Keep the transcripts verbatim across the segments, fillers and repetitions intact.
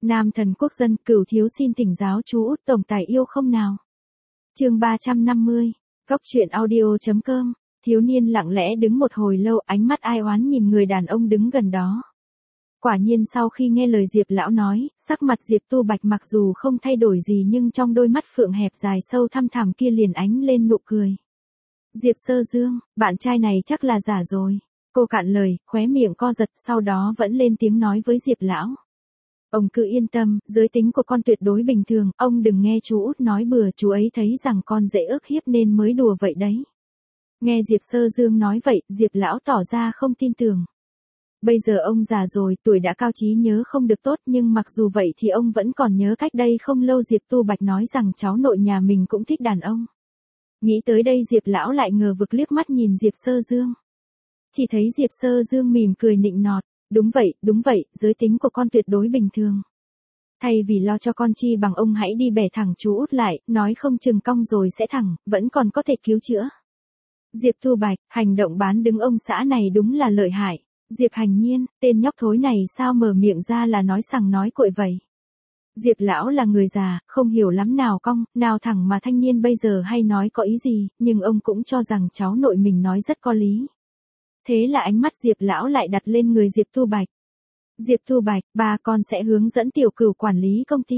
Nam thần quốc dân, Cửu thiếu xin thỉnh giáo chú Út tổng tài yêu không nào. Chương ba trăm năm mươi. Góc truyện audio.com. Thiếu niên lặng lẽ đứng một hồi lâu, ánh mắt ai oán nhìn người đàn ông đứng gần đó. Quả nhiên sau khi nghe lời Diệp lão nói, sắc mặt Diệp Tu Bạch mặc dù không thay đổi gì nhưng trong đôi mắt phượng hẹp dài sâu thăm thẳm kia liền ánh lên nụ cười. Diệp Sơ Dương, bạn trai này chắc là giả rồi. Cô cạn lời, khóe miệng co giật, sau đó vẫn lên tiếng nói với Diệp lão. Ông cứ yên tâm, giới tính của con tuyệt đối bình thường, ông đừng nghe chú Út nói bừa, chú ấy thấy rằng con dễ ức hiếp nên mới đùa vậy đấy. Nghe Diệp Sơ Dương nói vậy, Diệp lão tỏ ra không tin tưởng. Bây giờ ông già rồi, tuổi đã cao, trí nhớ không được tốt, nhưng mặc dù vậy thì ông vẫn còn nhớ cách đây không lâu Diệp Tu Bạch nói rằng cháu nội nhà mình cũng thích đàn ông. Nghĩ tới đây Diệp lão lại ngờ vực liếc mắt nhìn Diệp Sơ Dương. Chỉ thấy Diệp Sơ Dương mỉm cười nịnh nọt, đúng vậy, đúng vậy, giới tính của con tuyệt đối bình thường. Thay vì lo cho con chi bằng ông hãy đi bẻ thẳng chú Út lại, nói không chừng cong rồi sẽ thẳng, vẫn còn có thể cứu chữa. Diệp Tu Bạch, hành động bán đứng ông xã này đúng là lợi hại. Diệp Hành Nhiên, tên nhóc thối này sao mở miệng ra là nói sằng nói cội vậy. Diệp lão là người già, không hiểu lắm nào cong, nào thẳng mà thanh niên bây giờ hay nói có ý gì, nhưng ông cũng cho rằng cháu nội mình nói rất có lý. Thế là ánh mắt Diệp lão lại đặt lên người Diệp Tu Bạch. Diệp Tu Bạch, ba con sẽ hướng dẫn tiểu cửu quản lý công ty.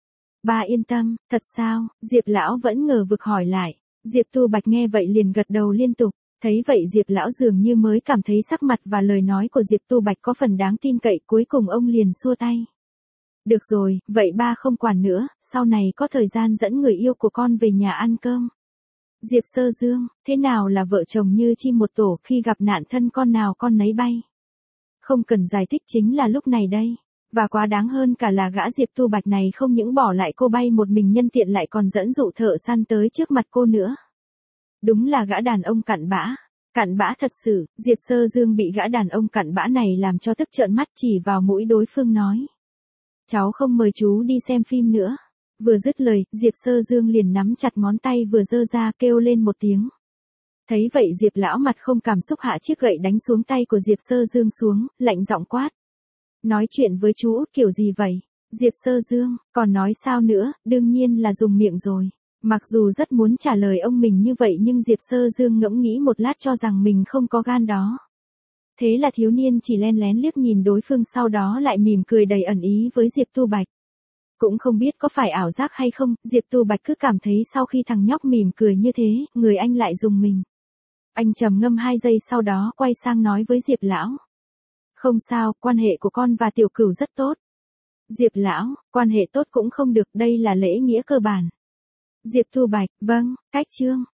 Ba yên tâm, thật sao? Diệp lão vẫn ngờ vực hỏi lại. Diệp Tu Bạch nghe vậy liền gật đầu liên tục. Thấy vậy Diệp lão dường như mới cảm thấy sắc mặt và lời nói của Diệp Tu Bạch có phần đáng tin cậy, cuối cùng ông liền xua tay. Được rồi, vậy ba không quản nữa, sau này có thời gian dẫn người yêu của con về nhà ăn cơm. Diệp Sơ Dương, thế nào là vợ chồng như chim một tổ, khi gặp nạn thân con nào con nấy bay. Không cần giải thích, chính là lúc này đây. Và quá đáng hơn cả là gã Diệp Tu Bạch này không những bỏ lại cô bay một mình, nhân tiện lại còn dẫn dụ thợ săn tới trước mặt cô nữa. Đúng là gã đàn ông cặn bã. Cặn bã thật sự, Diệp Sơ Dương bị gã đàn ông cặn bã này làm cho tức trợn mắt, chỉ vào mũi đối phương nói. Cháu không mời chú đi xem phim nữa. Vừa dứt lời, Diệp Sơ Dương liền nắm chặt ngón tay vừa giơ ra, kêu lên một tiếng. Thấy vậy Diệp lão mặt không cảm xúc hạ chiếc gậy đánh xuống tay của Diệp Sơ Dương xuống, lạnh giọng quát. Nói chuyện với chú Út kiểu gì vậy? Diệp Sơ Dương, còn nói sao nữa, đương nhiên là dùng miệng rồi. Mặc dù rất muốn trả lời ông mình như vậy nhưng Diệp Sơ Dương ngẫm nghĩ một lát cho rằng mình không có gan đó. Thế là thiếu niên chỉ len lén liếc nhìn đối phương, sau đó lại mỉm cười đầy ẩn ý với Diệp Tu Bạch. Cũng không biết có phải ảo giác hay không, Diệp Tu Bạch cứ cảm thấy sau khi thằng nhóc mỉm cười như thế, người anh lại rùng mình. Anh trầm ngâm hai giây sau đó quay sang nói với Diệp lão. Không sao, quan hệ của con và tiểu cửu rất tốt. Diệp lão, quan hệ tốt cũng không được, đây là lễ nghĩa cơ bản. Diệp Tu Bạch, vâng, cách chương.